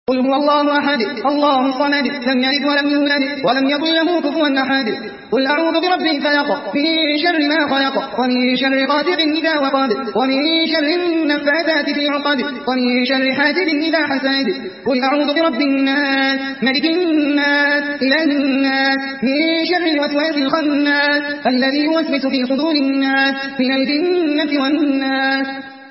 قل هو الله أحد الله الصمد لم يلد ولم يولد ولم يكن له كفوا أحد قل أعوذ برب الفلق من شر ما خلق ومن شر غاسق إذا وقب ومن شر النفاثات في العقد ومن شر حاسد إذا حسد قل أعوذ برب الناس ملك الناس إله الناس من شر الوسواس الخناس الذي يوسوس في صدور الناس من الجنة والناس